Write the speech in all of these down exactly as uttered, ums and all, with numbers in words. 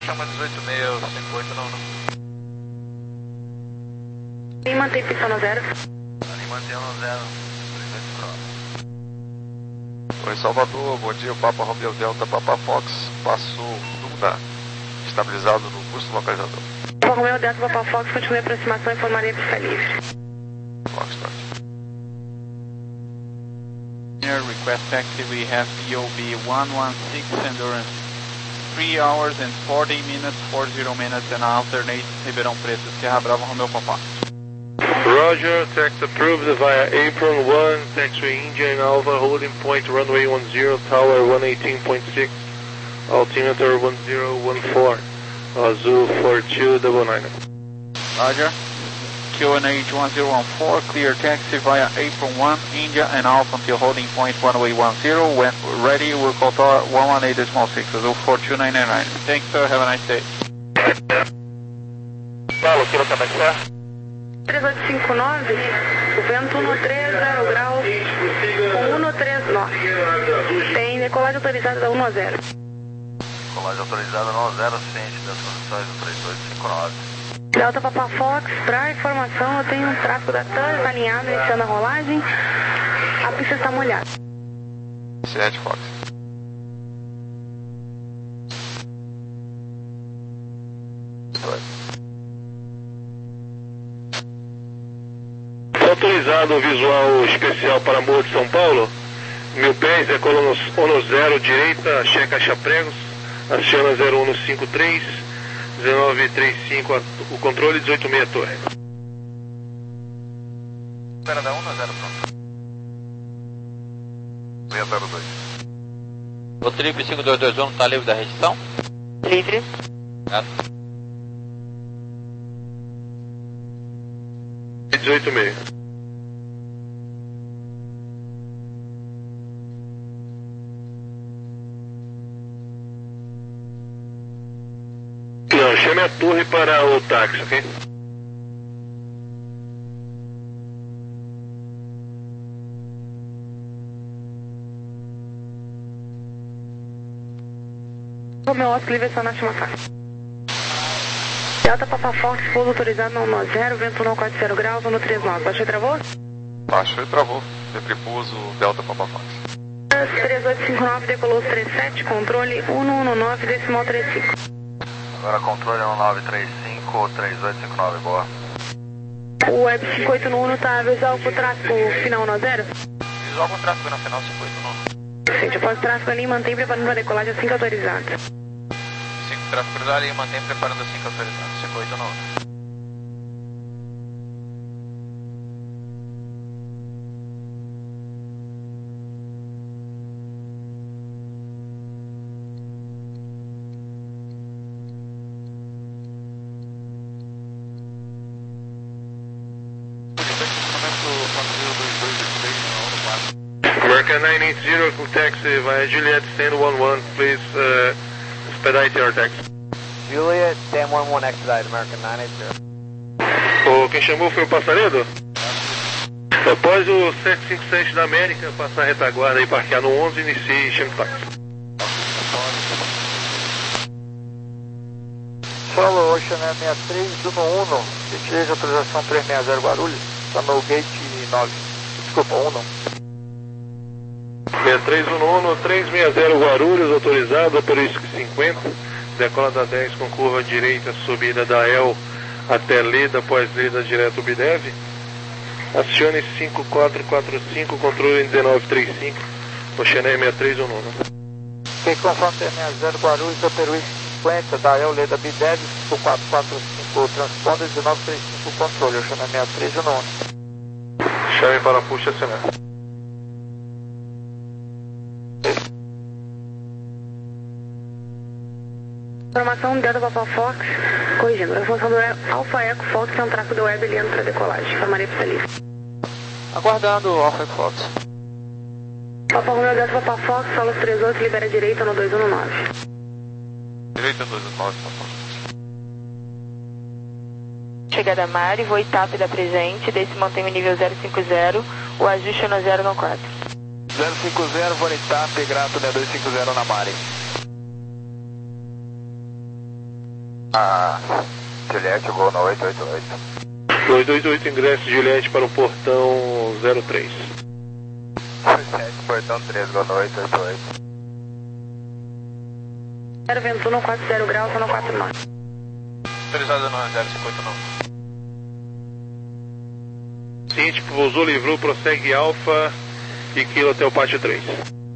Chama dezoito seis cinco oito não, não. E mantém pista no zero. Ali mantém no zero. Oi, Salvador, bom dia, Papa Romeo Delta, Papa Fox, passou Duna, estabilizado no curso localizador. Papa Romeo Delta, Papa Fox, continue a aproximação e informaria pista livre. Foxtrot. Here, request taxi, we have P O B one one six Endurance, three hours and forty minutes, forty minutes, and alternate Ribeirão Preto, Sierra Bravo, Romeo Papa. Roger, taxi approved via Apron one, taxiway India and Alpha, holding point runway one zero, tower one eighteen point six, altimeter one zero one four, Azul four two nine nine. Roger, Q N H one zero one four, clear taxi via Apron one, India and Alpha until holding point runway one zero, when ready we'll call tower one one eight point six, Azul four two nine nine. Thanks sir, have a nice day. Fala, Kilo Quebec, três oito cinco nove, o vento um três zero graus, com um três nove. Tem decolagem autorizada da um zero. Decolagem autorizada no zero, ciente das condições do três oito cinco nove. Delta Papa Fox, para informação, eu tenho um tráfego da T A N alinhado, iniciando a rolagem. A pista está molhada. sete Fox. Autorizado o visual especial para Morro de São Paulo, mil pés, é coluna ono zero, direita, checa caixa pregos, aciona zero um cinco três, dezenove trinta e cinco, o controle dezoito seis torre. Espera da um zero pronto. seis zero dois. O trip cinco dois dois um está livre da restrição? Livre. É. dezoito seis. Não, chame a torre para o táxi, ok? O meu Oscar livre é na Chimaçá. Delta Papa Fox, pouso autorizado no um zero, vento não quatro zero graus, no três nove. Baixou e travou? Baixou e travou. Depripouso Delta Papa Fox. três oito cinco nove, decolou trinta e sete, controle um um nove, decimal trinta e cinco. Agora controle um nove três cinco, três oito cinco nove, boa. O Web cinco oito um está visual com o tráfego final no zero? Visual com tráfego no final cinco oito um. Gente, após o tráfego ali, mantém preparando a decolagem assim que autorizado. cinco tráfego cruzado e mantém preparando assim que autorizado, cinco oito um. American nine eight zero, taxi via Juliet ten one one, please uh, expedite your taxi. Juliet ten one one, expedite American nine eight zero. O, quem chamou foi o Passaredo? Após o sete cinco sete da América passar a retaguarda e parquear no onze, inicie e chame o táxi. Solo Ocean sessenta e três um um, deseja autorização trezentos e sessenta Guarulhos, está no gate nove, desculpa, um não. seis três um um, trezentos e sessenta Guarulhos, autorizado pelo I S C cinquenta, decola da dez com curva direita, subida da E L até Leda, após Leda direto Bidev. Acione cinco quatro quatro cinco, controle dezenove trinta e cinco, Ocean seis três um um. Ok, conforme trezentos e sessenta Guarulhos, pelo I S C cinquenta, da E L Leda Bidev, cinco quatro quatro cinco, transponder dezenove trinta e cinco, controle, Ocean seis três um um. Chame para puxa acionar. Informação Delta Papa Fox, corrigindo, a função do Alpha Echo Fox é um tráfego da web lendo para decolagem, informaria pista livre. Aguardando o Alpha Fox. Papa Romeo Delta Papa Fox, solo três oito, libera a direita no dois um nove. Direita dois um nove, Papa. Chegada Mari, voo TAP da presente, desse mantém o nível zero cinco zero, o ajuste é no zero no quatro. zero cinco zero, voo TAP, grato, né, dois cinco zero na Mari. Ah, Juliette, gol na oito oito oito. dois dois oito, ingresso Juliette para o portão zero três. sete, portão três, gol na oito oito oito. zero vento um, quatro zero graus, zero quatro nove. Autorizado no zero cinco oito nove. Ciente, pousou, livrou, prossegue Alfa e Kilo até o pátio três.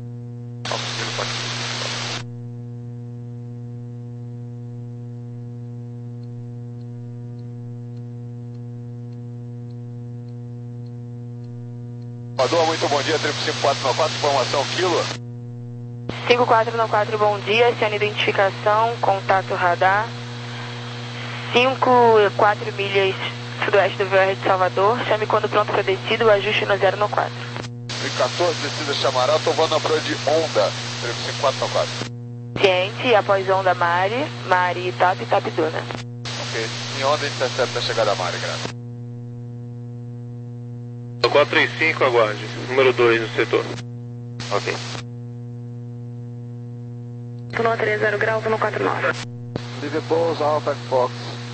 Padua, muito bom dia, triplo cinco quatro nove quatro, informação Kilo. cinco quatro nove quatro, bom dia, sem identificação, contato radar. cinco quatro milhas sudoeste do V R de Salvador, chame quando pronto para descida, o ajuste no zero no quatro. quatorze, descida Chamará, tô voando na proa de onda, triplo cinco quatro nove quatro. Ciente, após onda Mari, Mari Tap e Tap Duna. Ok, em onda intercepta a chegada a Mari, graças. quatro três cinco, aguarde. Número dois no setor. Ok. um três zero graus, um quatro nove. Liverpool, Alpha Fox.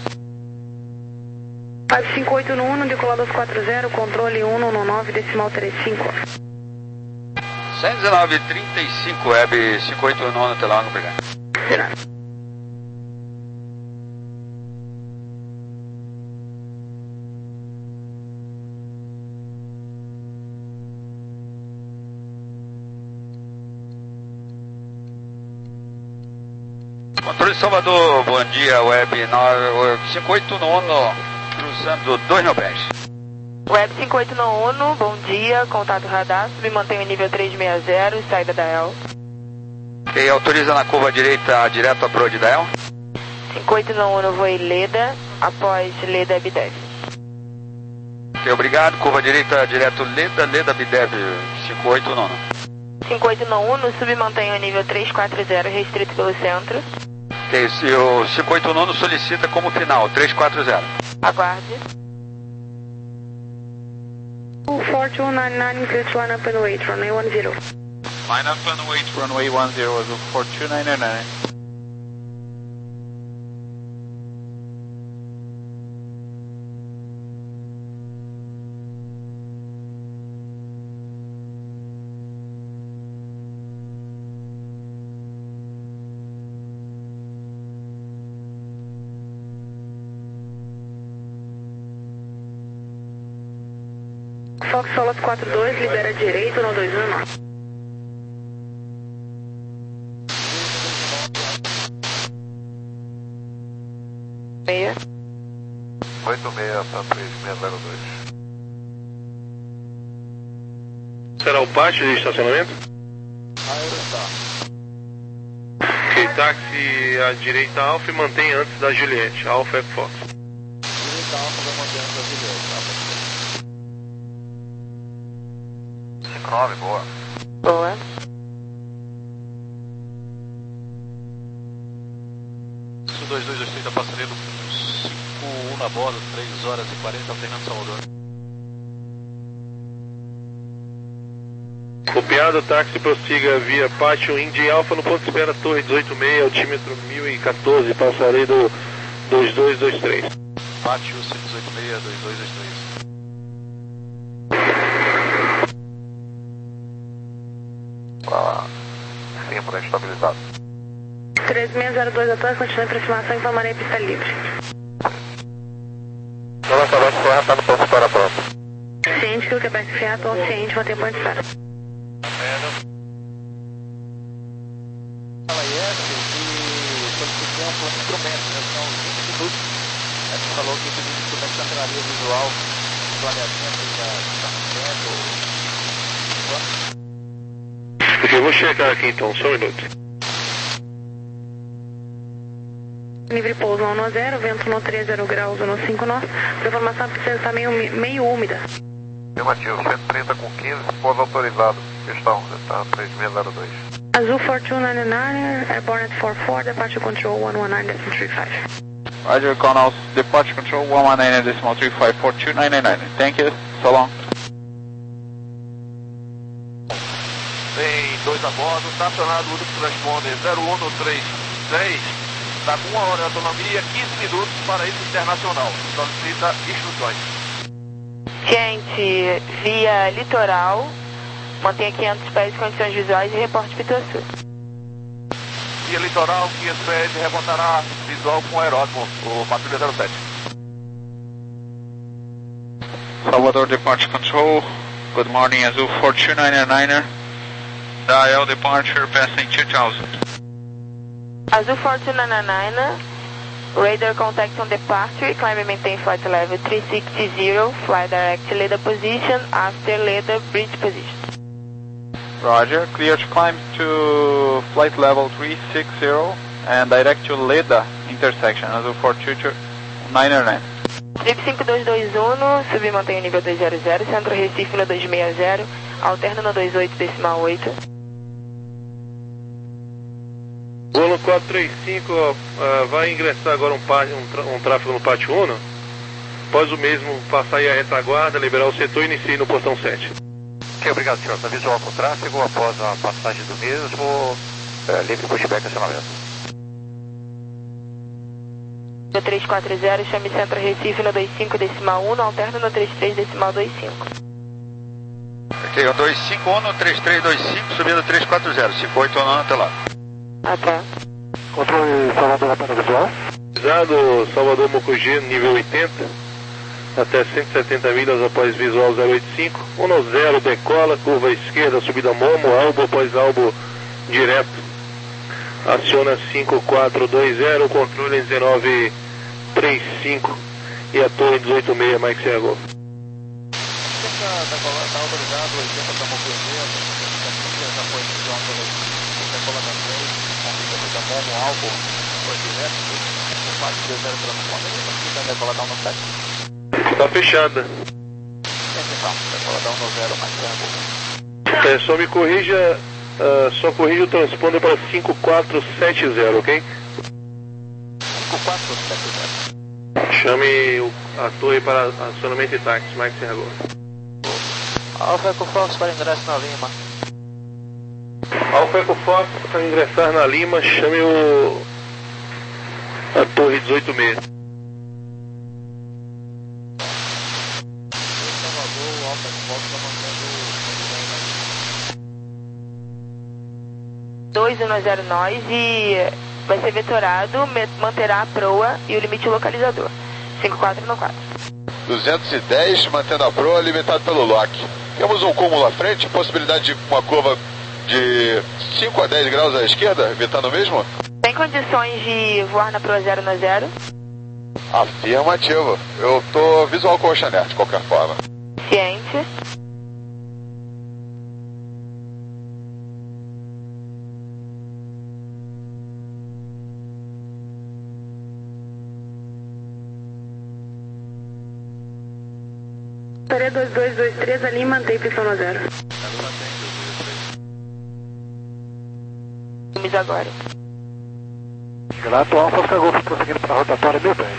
quatro cinco oito no um, decolar dois quatro zero, controle um um nove, decimal três cinco. cento e dezenove, trinta e cinco, web cinco oito nove, até logo, obrigado. Será? Controle Salvador, bom dia, web cinco oito nove, cruzando dois Nobres. Web cinco oito nove, bom dia, contato radar, submantém o nível trezentos e sessenta, saída da E L. Ok, autoriza na curva direita, direto à proa de Dael. cinco oito nove, voo Leda, após Leda B dez. Ok, obrigado, curva direita, direto Leda, Leda B dez, cinco oito nove. cinco oito nove, submantém o nível trezentos e quarenta, restrito pelo centro. Ok, se o cinco oito nove solicita como final, trezentos e quarenta. Aguarde. four two nine nine, clear to line up and wait, runway one zero. Line up and wait, runway one zero, Azul four two nine nine. Fox Solas quatro dois, libera direito no dois um nove. Meia. oito seis para três seis zero dois. Será o pátio de estacionamento? Aerostar. Ok, táxi à direita Alfa e mantém antes da Juliette. Alfa é Fox. Direita Alfa vai manter antes da Juliette. cinco nove, boa. Boa. dois dois dois três, passageiro cinco um na borda, três horas e quarenta, alternando Salvador. Copiado, táxi prossiga via pátio Indy Alfa no ponto de espera Torre dezoito seis, altímetro mil e quatorze, passarei do dois dois dois três. Pátio C dezoito seis, dois dois dois três. Para sempre estabilizado. três seis zero dois atrás, continua em aproximação, informarei a pista livre. Nossa base foi está no ponto de espera pronto. Ciente que o Quebec Fiat, ou ciente, mantém ponto de espera. Fala I S e solicitei um plano de instrumentos, né? São vinte minutos. A gente falou que pediu instrumento de antenaria visual, planeamento da estacionamento. Ok, eu vou checar aqui então, só um minuto. Livre pouso um zero, vento no três zero graus, no cinco nove. A informação precisa estar meio, meio úmida. Afirmativo, cento e trinta com quinze, pouso autorizado. Questão, está três seis zero dois. Azul four two nine nine, airborne at four four, departure control one one nine three five. Roger, Conals, departure control one one nine decimal three five four two nine nine. Thank you, so long. Tem dois a bordo, estacionado, único transponder zero um três três, está com uma hora de autonomia, quinze minutos para isso internacional. Solicita instruções. Ciente, via litoral, mantenha quinhentos pés de condições visuais e reporte Pituaçu. Via litoral, quinhentos pés, reportará visual com aeródromo, o Patrulha zero sete. Salvador Departure Control, good morning, Azul four two nine niner, dial departure passing two thousand. Azul four two nine nine, radar contact on departure, climb and maintain flight level three sixty, fly direct to Leda position after Leda bridge position. Roger, clear to climb to flight level three sixty and direct to Leda intersection, Azul four two nine nine. Trip cinco dois dois um, sub mantém o nível dois zero zero, centro Recife no dois seis zero, alterna no dois oito decimal oito. Voo quatro três cinco, uh, vai ingressar agora um, um, um tráfego no pátio um. Após o mesmo, passar aí a retaguarda, liberar o setor e inicie no portão sete. Ok, obrigado, senhor. Está visual com o tráfego, após a passagem do mesmo, é, livre pushback acionamento. três quatro zero, chame centro Recife no dois cinco decimal um, alterna no trinta e três decimal vinte e cinco. Ok, um dois cinco um, três três dois cinco, subindo três quatro zero, cinco oito um até lá. Ah, tá. Controle Salvador Rapana Visual. Visado Salvador Mucugê, nível oitenta, até cento e setenta milhas após visual zero oito cinco, um zero, decola, curva esquerda, subida Momo, albo após albo direto. Aciona cinco quatro dois zero, controle dezenove trinta e cinco e a torre dezoito seis, Mike Sierra Golf. Está autorizado, oitenta para Mucugê, apoio visual decola da três, subida Momo, albo, após direto, quatro dois zero para Mucugê, decola down no sete. Está fechada. Decola down no zero, Mike Sierra Golf. É, só me corrija, uh, só corrija o transponder para cinco quatro sete zero, ok? cinco quatro sete zero. Chame o, a torre para acionamento e táxi, Mike Sierra Golf. Alfa Eco Fox para ingresso na Lima. Alfa Eco Fox para ingressar na Lima, chame o a torre dezoito seis. dois um zero nós e vai ser vetorado, manterá a proa e o limite localizador. cinco quatro no quatro. duzentos e dez, mantendo a proa, limitado pelo lock. Temos um cúmulo à frente, possibilidade de uma curva de cinco a dez graus à esquerda, evitando o mesmo? Tem condições de voar na proa zero no zero? Afirmativo. Eu tô visual com o Oceanet, de qualquer forma. Ciente. Paré dois dois dois três ali, mantém pistão no zero. Vamos agora. Grato Alfa Oscar Golf prosseguindo para a rotatória mil pés.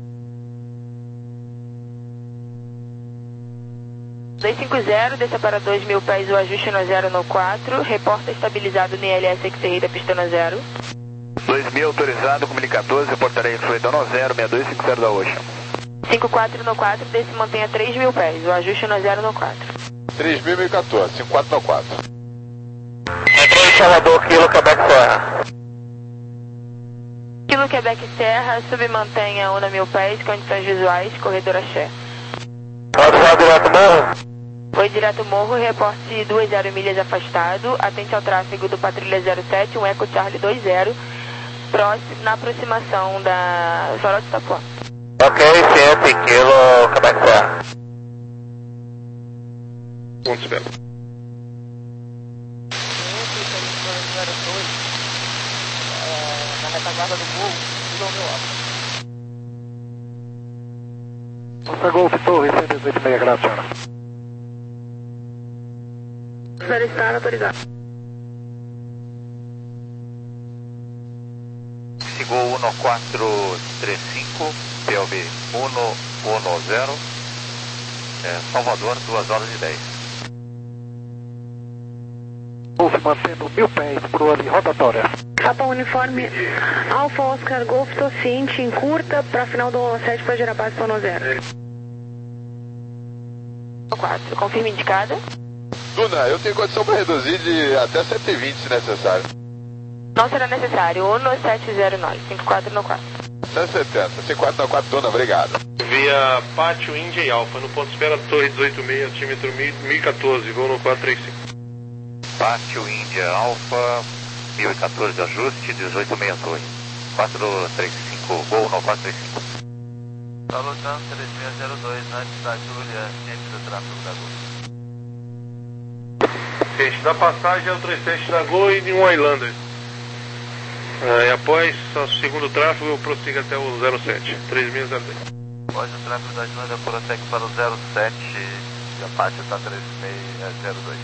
dois cinco zero, desça para dois mil pés o ajuste no zero no quatro, reporta estabilizado no I L S X R da pista no zero. dois mil autorizado, comunicadores, reportarei influência no zero, seis dois cinco zero da Ocean. cinco quatro no quatro, desce e mantenha três mil pés, o ajuste no zero no quatro. três mil e quatorze, cinco quatro no quatro. Controle Salvador, Kilo Quebec Serra. Kilo Quebec Serra, submantenha um mil pés, condições visuais, corredor axé. Autorizado direto morro. Foi direto morro, reporte duas zero milhas afastado, atente ao tráfego do Patrulha zero sete, um Eco Charlie dois zero, próximo, na aproximação da Zoró de Itapuã. Ok, ciente, Kilo Quebec Serra. Ponto espera. Na retaguarda do morro, tudo ao meu lado. Alfa Golf Torre, cento e dezoito meia graus, senhora. Zero estar autorizado. Sigo um quatro três cinco, P L B um um zero, é, Salvador, duas horas e dez. Golf mantendo mil pés pro ali, rotatória. Papa Uniforme Alfa Oscar Golf, tô ciente, em curta, pra final do sete para gerar base plano zero. quatro, confirma indicada. Duna, eu tenho condição para reduzir de até cento e vinte se necessário. Não será necessário, um sete zero nove, cinco quatro no quatro. cento e setenta, cinco quatro no quatro, Duna, obrigado. Via Pátio Índia e Alfa, no ponto de espera Torre dezoito seis, altímetro mil e quatorze, voo no quatro três cinco. Pátio Índia Alfa, mil e quatorze, ajuste, dezoito seis Torre. quatro três cinco, voo no quatro três cinco. Tá lutando três seis zero dois, antes da Júlia, ciente do tráfego da Gol. Ciente da passagem é o trinta e sete da Gol e de um Highlander. Ah, e após o segundo tráfego, eu prossigo até o zero sete, três seis zero dois. Após o tráfego da Júlia, prossegue para o zero sete, e a parte está três seis zero dois.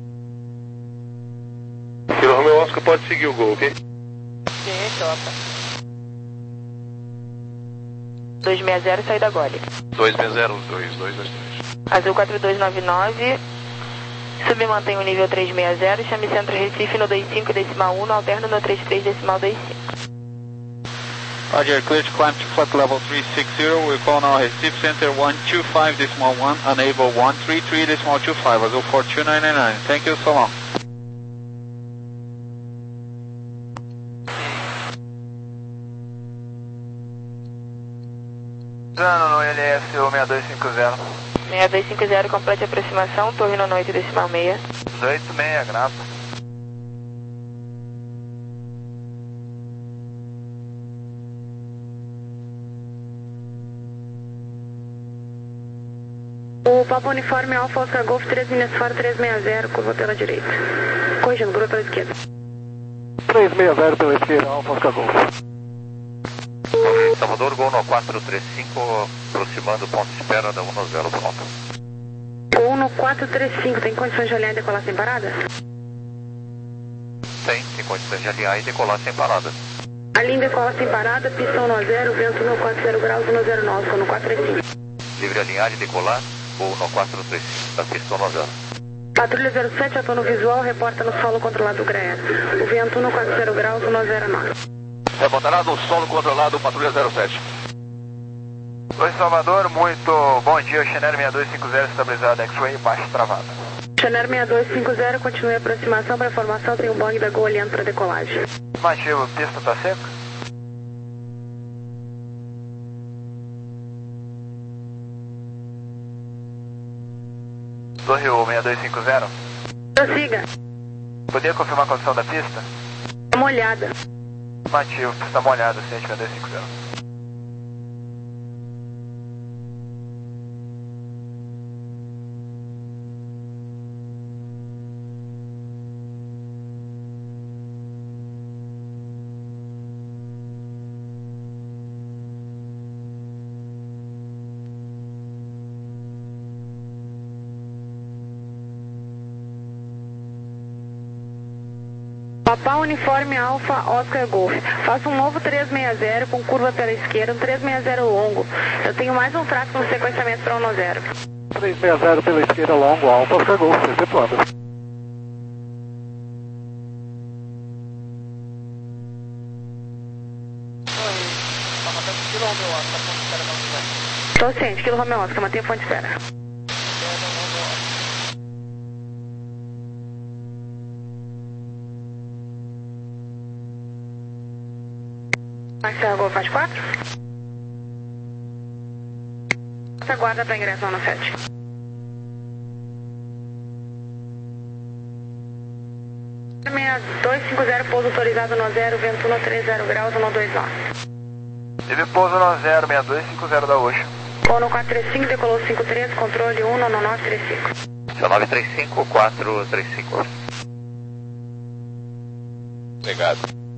Kilo Romeo Oscar pode seguir o Gol, ok? Sim, topa. dois seis zero, saída Gole. dois seis zero dois, dois dois três. Azul quatro dois nove nove, submantém o nível três seis zero, chame Centro Recife no dois cinco decimal um, no alterno no trinta e três decimal vinte e cinco. Roger, clear to climb to flight level three six zero. We call now Recife Center one two five decimal one, enable one three three decimal two five, Azul four two nine nine. Thank you, so long. Dano no L S seis dois cinco zero. seis dois cinco zero, complete a aproximação, torre no oito decimal seis. dezoito seis, grapa. O Papa Uniforme Alfa Oscar Golf três milhas fora três seis zero, curva pela direita. Corrigindo, curva pela esquerda. três seis zero pela esquerda, Alfa Oscar Golf. Salvador, Gol no quatro três cinco, aproximando o ponto de espera da um zero, pronto. Gol no quatro três cinco, tem condições de alinhar e decolar sem parada? Tem, tem condições de alinhar e decolar sem parada. Alinha e decola sem parada, pistão no zero, vento no quatro zero graus, no zero nove, no quatro três cinco. Livre alinhar e decolar, Gol no quatro três cinco, da pistão no zero. Patrulha zero sete, atua no visual, reporta no solo controlado do G R E S. O vento no quatro zero graus, no zero nove. Reportará no solo controlado, patrulha zero sete. Oi, Salvador, muito bom dia. Chanel seis dois cinco zero, estabilizado X-Ray, baixa travada. Chanel seis dois cinco zero, continue a aproximação para informação, tem um Boeing da Gol olhando para decolagem. Mativo, pista tá seca? Torre U seis dois cinco zero. Prossiga. Poderia confirmar a condição da pista? É molhada. Mativo, pista molhada, ciente seis dois cinco zero. Papa Uniforme Alfa Oscar Golf. Faça um novo três seis zero com curva pela esquerda, um três seis zero longo. Eu tenho mais um tráfego no sequenciamento para um zero. três seis zero pela esquerda, longo, Alfa Oscar Golf, execuando. Estou ciente, Kilo Romeo Oscar, mantenha a fonte de espera. Marcelo Golf faz quatro. Aguarda para ingresso no sete. seis dois cinco zero, pouso autorizado no zero, vento no três zero graus, no dois nove. Teve pouso no zero, seis dois cinco zero da Ocean. Ou no quatro três cinco, decolou cinco três, controle um, no nove três cinco. nove três cinco, quatro três cinco. Obrigado.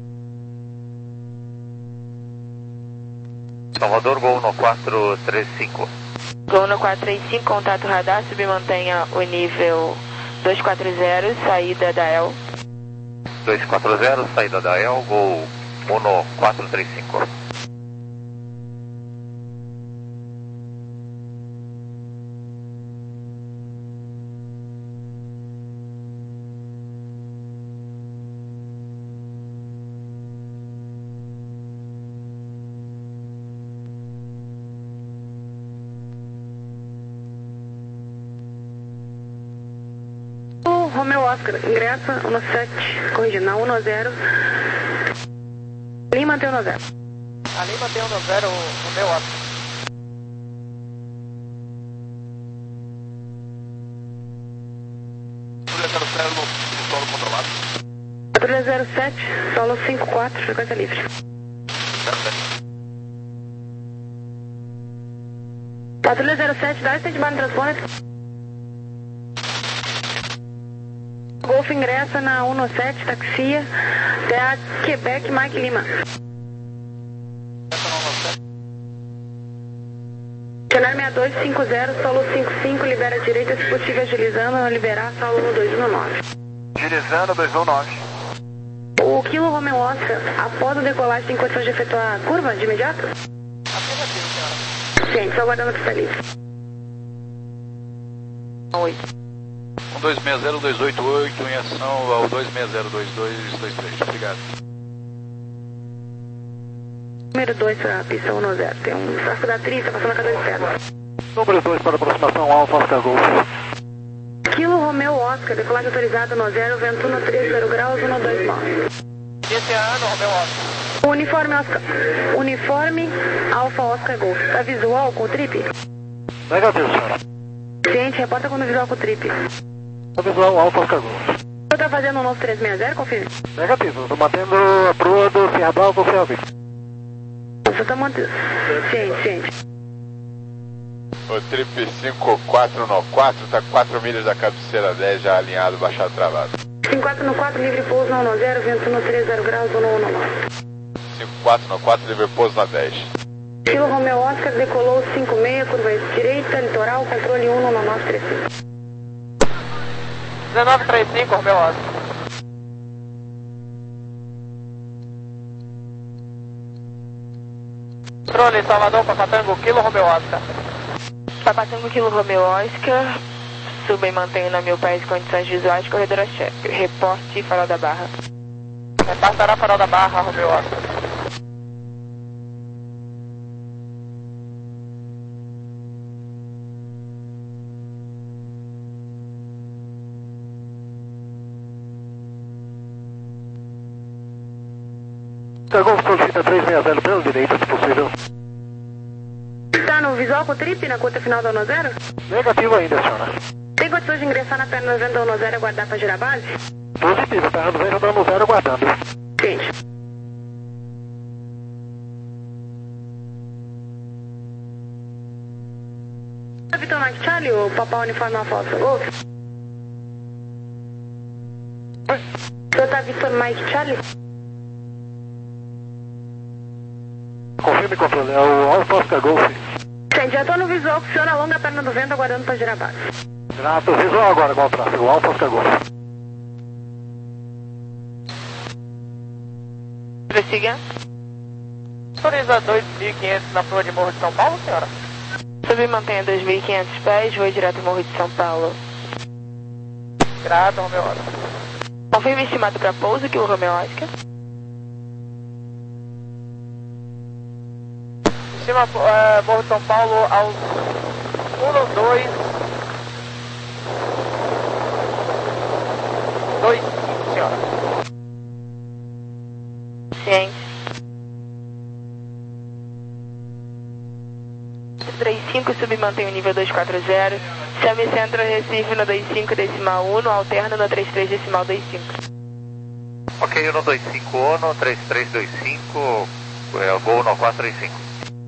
Salvador, Gol no quatro três cinco. Gol no quatro três cinco, contato radar, submantenha o nível dois quatro zero, saída da E L. dois quatro zero, saída da E L, Gol um no quatro três cinco. Romeu Oscar, ingressa um sete, corrigindo, na um zero. Lima tem um zero. A Lima tem um zero, Romeu Oscar. Solo controlado. Patrulha zero sete, solo cinco quatro, frequência livre. Patrulha zero sete, dá stand by no transponder. Golf ingressa na um sete, taxia, até a Quebec, Mike Lima. Cenário seis dois cinco zero, solo cinco cinco, libera a direita, se possível agilizando, liberar, solo um dois um nove. Agilizando dois um nove. O Kilo Romeo Oscar, após a decolagem, tem condições de efetuar a curva de imediato? Afirmativo, senhora. Gente, só aguardando a pista livre. oito. um dois seis zero dois oito oito em ação ao dois seis zero dois dois dois três. Obrigado. Número dois para a pista um zero. Tem um tráfego da atriz, está passando a cada de pedra. Número dois para aproximação Alfa Oscar Golf. Kilo Romeo Oscar, decolagem autorizada no zero, vento no três zero graus, um dois nove. Esse é ano, Romeu Oscar. Uniforme Oscar. Uniforme Alfa Oscar Golf. Tá visual com o trip? Negativo, senhora. Gente, reporta quando visual com o trip. Tá visual Alfa Oscar Golf. Você tá fazendo um novo três seis zero, confirme? Negativo, estou mantendo a proa do Serra Bravo com o Selvi. Você tá mantendo... Gente, gente. O trip cinco quatro nove quatro está quatro milhas da cabeceira dez, já alinhado, baixado, travado. cinco quatro no quatro, livre pouso na um zero, vento no três zero graus, um nove nove. cinco quatro nove quatro, livre pouso na dez. Kilo Romeo Oscar, decolou cinco seis, curva direita, litoral, controle um nove nove três cinco. dezenove trinta e cinco, Romeu Oscar. Controle Salvador, Papatango, Kilo Romeu Oscar. Papatango, Kilo Romeo Oscar. Suba e mantenha no meu país condições visuais, corredor chefe. Reporte Farol da Barra. Reportará Farol da Barra, Romeu Oscar. Golf solicita três seis zero pela direita, se possível. Tá no visual com o trip na curta final da um zero? Negativo ainda, senhora. Tem condições de ingressar na perna noventa da um zero e aguardar para girar a base? Positivo, perna noventa da um zero aguardando. Gente. Vitor Mike Charlie, o Papá Uniforme Alfa Oscar Golf? Oi? O senhor tá Vitor Mike Charlie? Confirme, controle, é o Alfa Oscar Golf. Gente, já tô no visual com o senhor, alonga a perna do vento, aguardando para girar a base. Grato, visual agora com o tráfego, o Alfa Oscar Golf. Prossiga. Autoriza dois mil e quinhentos na proa de Morro de São Paulo, senhora? Subi e mantenha dois mil e quinhentos pés, voo direto ao Morro de São Paulo. Grato, Romeu Oscar. Confirme estimado para pouso, Kilo Romeo Oscar. Cima, uh, Morro de São Paulo aos um dois dois cinco, senhora. Ciente. três cinco, sub mantém o nível dois quatro zero. Chame centro Recife no dois cinco decimal um, alterna no trinta e três decimal vinte e cinco. Ok, no dois cinco um, trinta e três vinte e cinco, é, voo nove quatro três cinco.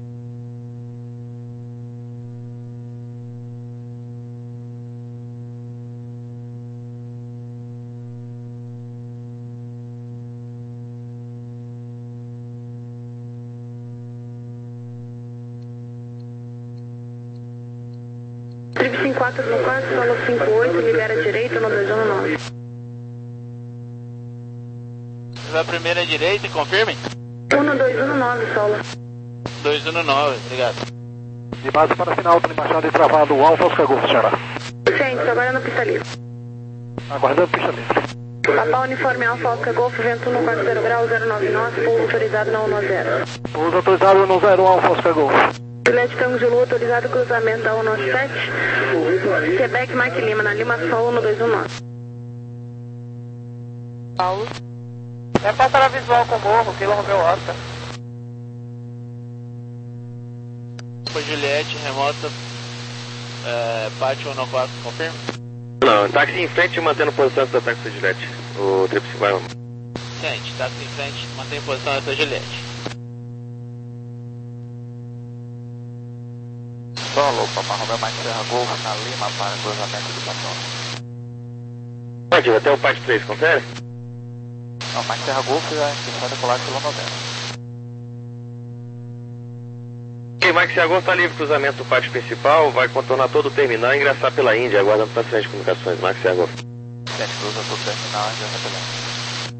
Trip cinco quatro no quatro, solo cinco oito, libera a direita no dois um nove. Da primeira direita, confirme. um dois um nove, solo. dois um nove, obrigado. De base para final, para embaixada e travado, o Alfa Oscar Golf, senhora. Gente, agora no pista livre. Aguardando pista livre. Papá Uniforme Alfa Oscar Golf, vento no quatro zero graus, zero nove nove, pouso autorizado na um zero. Pouso autorizado no zero, Alfa Oscar Golf. Juliette Tango de Lua, autorizado cruzamento da um sete. Quebec, Mike Lima, na Lima Sol, um dois um nove. Paulo. É passar a visual com o morro, Kilo Romeo Oscar. Foi Juliette, remota, é, Pátio um quatro, confirma? Não, táxi em frente mantendo posição do táxi da Juliette. O triplo vai. Sente, táxi em frente, mantém posição da Juliette. Solo, Papa Romeo Mike Serra Golf na Lima para cruzamento do patrão. Pode ir até o Pátio três, confere? Não, Mike Serra Golf é a intenção de colar pelo novembro. Ok, Mike Serra Golf está livre, cruzamento do pátio principal, vai contornar todo o terminal e ingressar pela Índia, aguardando para frente de comunicações. Mike Serra Golf. Sente, cruza todo o terminal e ingressa pela Índia.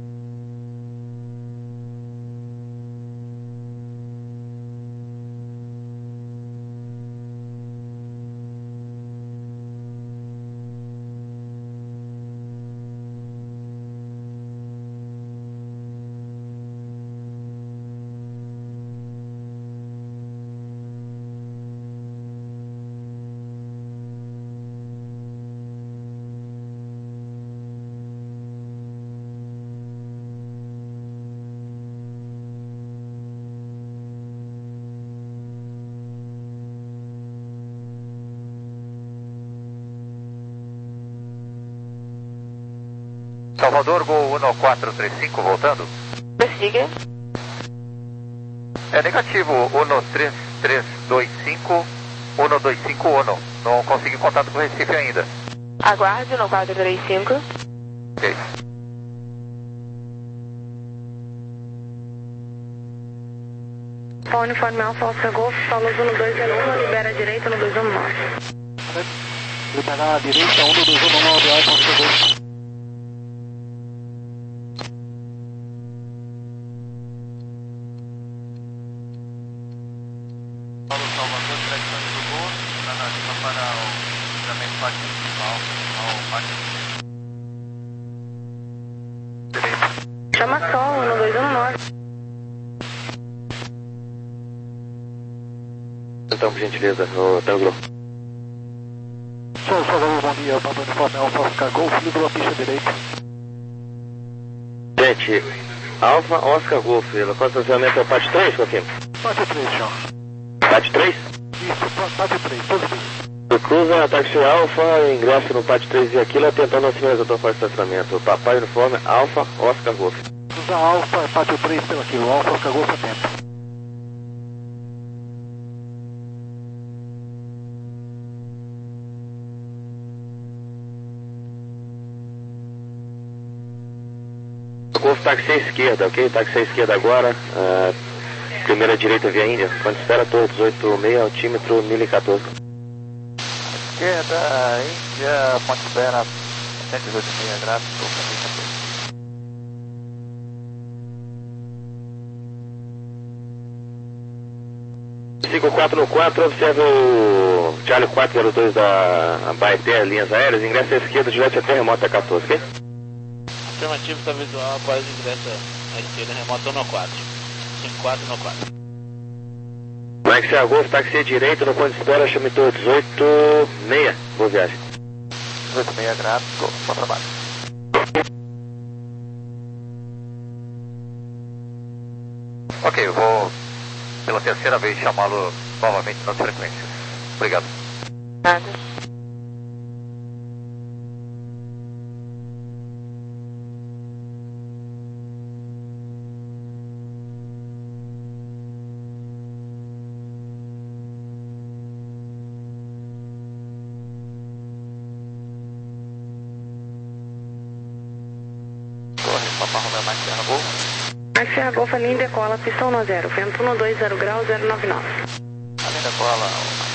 Salvador, Gol um quatro três cinco, voltando. Prossiga. É negativo, um três três dois cinco, um dois cinco um. Não consegui contato com o Recife ainda. Aguarde no quatro três cinco. Ok. Uniforme Alfa, Oscar Golf, Paulo um dois zero um, libera a direita no dois um nove. Liberar a direita, um dois um nove, Alfa, Oscar Golf. Paulo Salvador, direção do Gol, na Lima para o cruzamento pátio principal, ao pátio. Chama só, um dois um nove. Então, por gentileza, o Tango. Só, Salvador, bom dia, Papa Uniforme Alfa, Oscar Golf, liberou a pista direita. Gente, Alfa, Oscar Golf, o estacionamento é o Pátio três, confirma? Pátio três, João. Pátio três? Isso, Pátio três, positivo. O cruza táxi Alfa, ingresso no Pátio três e Aquila, tentando não sinalizar para o estacionamento. Papai Uniforme Alfa, Oscar Golf. Cruza Alfa, Pátio três pelo Aquilo, Alfa, Oscar Golf, atento. Golf táxi à esquerda, ok? Táxi à esquerda agora, uh, primeira direita via Índia, quando espera torre dezoito seis, altímetro mil e quatorze. Esquerda, Índia, ponte espera, cento e dezoito e meio graus, mil e quatorze. cinco quatro no quatro, observa o Charlie quatro zero dois da Baeté, linhas aéreas, ingressa à esquerda, direto até remota quatorze, ok? Afirmativo, está visual, após ingressa à esquerda, remota um quatro. cinco quatro no quatro. Mike Serra Golf, táxi à direita, no ponto de espera, chame torre dezoito seis. Boa viagem. dezoito seis graus, bom trabalho. Ok, eu vou pela terceira vez chamá-lo novamente nas frequências. Obrigado. Nada. Papa Romeo Mike Serra Golf. Mike Serra Golf, linha decola, pistão no zero, vento um dois zero graus, zero nove nove. A linha decola,